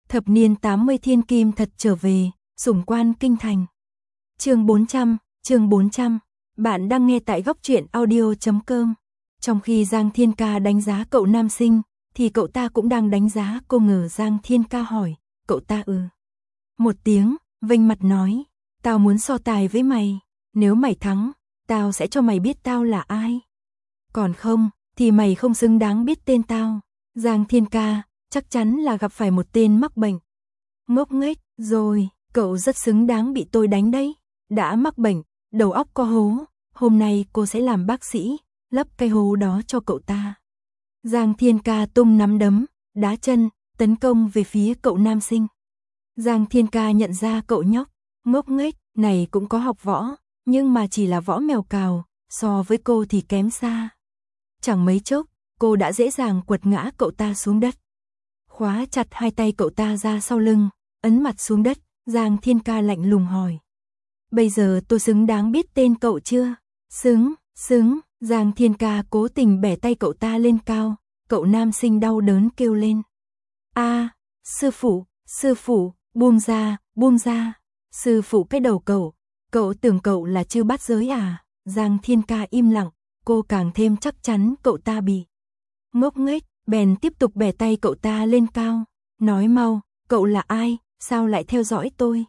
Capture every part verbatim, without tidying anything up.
Thập niên tám mươi thiên kim thật trở về, sủng quan kinh thành. Chương bốn trăm, chương bốn trăm. Bạn đang nghe tại góc truyện audio chấm com. Trong khi Giang Thiên Ca đánh giá cậu nam sinh, thì cậu ta cũng đang đánh giá cô. Ngờ Giang Thiên Ca hỏi, cậu ta ừ. Một tiếng, vênh mặt nói, tao muốn so tài với mày, nếu mày thắng, tao sẽ cho mày biết tao là ai. Còn không, thì mày không xứng đáng biết tên tao. Giang Thiên Ca, chắc chắn là gặp phải một tên mắc bệnh. Ngốc nghếch, rồi, cậu rất xứng đáng bị tôi đánh đấy. Đã mắc bệnh, đầu óc có hố, hôm nay cô sẽ làm bác sĩ, lấp cái hố đó cho cậu ta. Giang Thiên Ca tung nắm đấm, đá chân, tấn công về phía cậu nam sinh. Giang Thiên Ca nhận ra cậu nhóc, ngốc nghếch, này cũng có học võ, nhưng mà chỉ là võ mèo cào, so với cô thì kém xa. Chẳng mấy chốc, cô đã dễ dàng quật ngã cậu ta xuống đất. Khóa chặt hai tay cậu ta ra sau lưng, ấn mặt xuống đất, Giang Thiên Ca lạnh lùng hỏi. Bây giờ tôi xứng đáng biết tên cậu chưa? Xứng, xứng, Giang Thiên Ca cố tình bẻ tay cậu ta lên cao, cậu nam sinh đau đớn kêu lên. A, sư phụ, sư phụ, buông ra, buông ra, sư phụ cái đầu cậu, cậu tưởng cậu là chư bát giới à? Giang Thiên Ca im lặng, cô càng thêm chắc chắn cậu ta bị ngốc nghếch, bèn tiếp tục bẻ tay cậu ta lên cao, nói mau, cậu là ai, sao lại theo dõi tôi?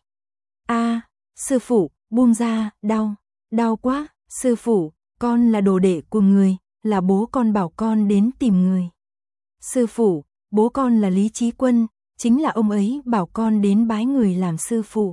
A, sư phụ, buông ra, đau, đau quá, sư phụ, con là đồ đệ của người, là bố con bảo con đến tìm người. Sư phụ, bố con là Lý Chí Quân, chính là ông ấy bảo con đến bái người làm sư phụ.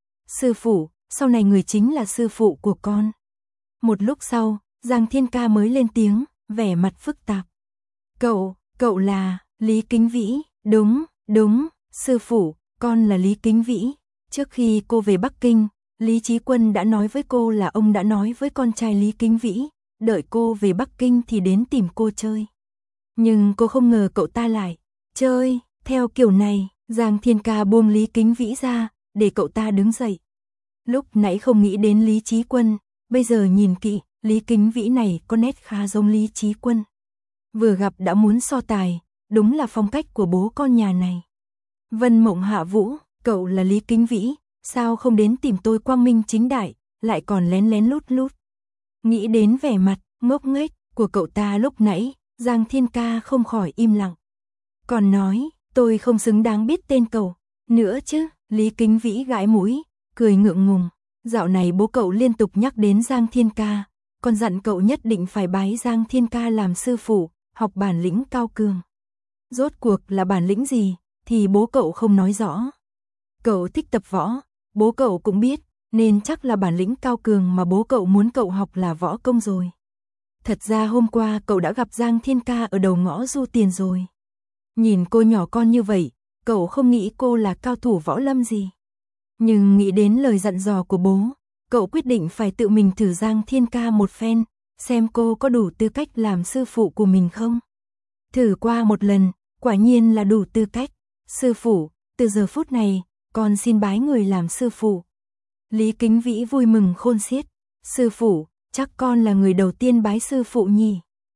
Sư phụ, sau này người chính là sư phụ của con. Một lúc sau, Giang Thiên Ca mới lên tiếng, vẻ mặt phức tạp. Cậu, cậu là Lý Kính Vĩ, đúng, đúng, sư phụ, con là Lý Kính Vĩ. Trước khi cô về Bắc Kinh, Lý Chí Quân đã nói với cô là ông đã nói với con trai Lý Kính Vĩ, đợi cô về Bắc Kinh thì đến tìm cô chơi. Nhưng cô không ngờ cậu ta lại chơi theo kiểu này. Giang Thiên Ca buông Lý Kính Vĩ ra, để cậu ta đứng dậy. Lúc nãy không nghĩ đến Lý Chí Quân, bây giờ nhìn kỹ, Lý Kính Vĩ này có nét khá giống Lý Chí Quân. Vừa gặp đã muốn so tài, đúng là phong cách của bố con nhà này. Vân Mộng Hạ Vũ, cậu là Lý Kính Vĩ, sao không đến tìm tôi quang minh chính đại, lại còn lén lén lút lút. Nghĩ đến vẻ mặt ngốc nghếch của cậu ta lúc nãy, Giang Thiên Ca không khỏi im lặng. Còn nói, tôi không xứng đáng biết tên cậu, nữa chứ, Lý Kính Vĩ gãi mũi, cười ngượng ngùng. Dạo này bố cậu liên tục nhắc đến Giang Thiên Ca, còn dặn cậu nhất định phải bái Giang Thiên Ca làm sư phụ, học bản lĩnh cao cường. Rốt cuộc là bản lĩnh gì, thì bố cậu không nói rõ. Cậu thích tập võ, bố cậu cũng biết, nên chắc là bản lĩnh cao cường mà bố cậu muốn cậu học là võ công rồi. Thật ra hôm qua cậu đã gặp Giang Thiên Ca ở đầu ngõ Du Tiền rồi. Nhìn cô nhỏ con như vậy, cậu không nghĩ cô là cao thủ võ lâm gì. Nhưng nghĩ đến lời dặn dò của bố, cậu quyết định phải tự mình thử Giang Thiên Ca một phen, xem cô có đủ tư cách làm sư phụ của mình không. Thử qua một lần, quả nhiên là đủ tư cách. Sư phụ, từ giờ phút này, con xin bái người làm sư phụ. Lý Kính Vĩ vui mừng khôn xiết. Sư phụ, chắc con là người đầu tiên bái sư phụ nhỉ?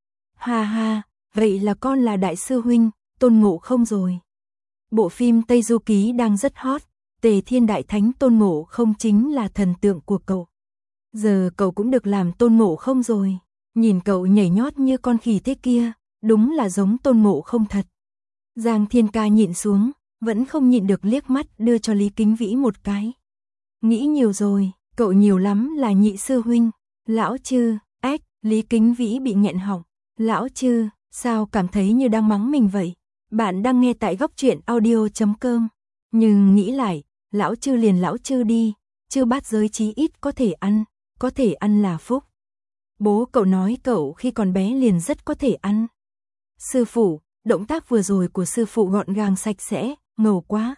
Ha ha, vậy là con là đại sư huynh, Tôn Ngộ Không rồi. Bộ phim Tây Du Ký đang rất hot, Tề Thiên Đại Thánh Tôn Ngộ Không chính là thần tượng của cậu. Giờ cậu cũng được làm Tôn Ngộ Không rồi. Nhìn cậu nhảy nhót như con khỉ thế kia, đúng là giống Tôn Ngộ Không thật. Giang Thiên Ca nhịn xuống, vẫn không nhịn được liếc mắt đưa cho Lý Kính Vĩ một cái. Nghĩ nhiều rồi, cậu nhiều lắm là nhị sư huynh. Lão Chư, ếch, Lý Kính Vĩ bị nghẹn họng. Lão Chư, sao cảm thấy như đang mắng mình vậy? Bạn đang nghe tại góc truyện audio chấm com. Nhưng nghĩ lại, lão Chư liền lão Chư đi, chư bát giới chí ít có thể ăn, có thể ăn là phúc. Bố cậu nói cậu khi còn bé liền rất có thể ăn. Sư phụ, động tác vừa rồi của sư phụ gọn gàng sạch sẽ, ngầu quá.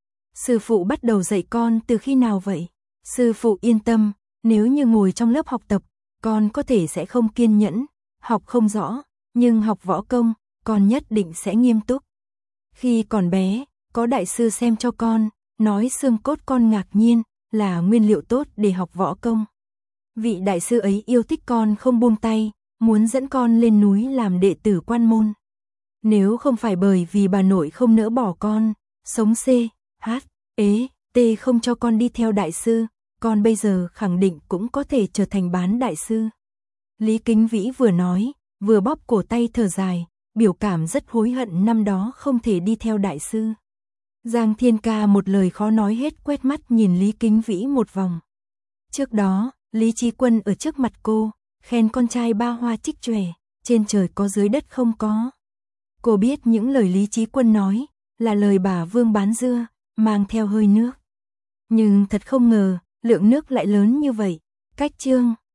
Sư phụ bắt đầu dạy con từ khi nào vậy? Sư phụ yên tâm, nếu như ngồi trong lớp học tập, con có thể sẽ không kiên nhẫn, học không rõ, nhưng học võ công, con nhất định sẽ nghiêm túc. Khi còn bé, có đại sư xem cho con, nói xương cốt con ngạc nhiên, là nguyên liệu tốt để học võ công. Vị đại sư ấy yêu thích con không buông tay, muốn dẫn con lên núi làm đệ tử quan môn. Nếu không phải bởi vì bà nội không nỡ bỏ con, sống C, H, ế, T không cho con đi theo đại sư, con bây giờ khẳng định cũng có thể trở thành bán đại sư. Lý Kính Vĩ vừa nói, vừa bóp cổ tay thở dài, biểu cảm rất hối hận năm đó không thể đi theo đại sư. Giang Thiên Ca một lời khó nói hết, quét mắt nhìn Lý Kính Vĩ một vòng. Trước đó, Lý Chí Quân ở trước mặt cô, khen con trai ba hoa trích chòe, trên trời có dưới đất không có. Cô biết những lời Lý Chí Quân nói, là lời bà Vương bán dưa, mang theo hơi nước. Nhưng thật không ngờ, lượng nước lại lớn như vậy. Cách chương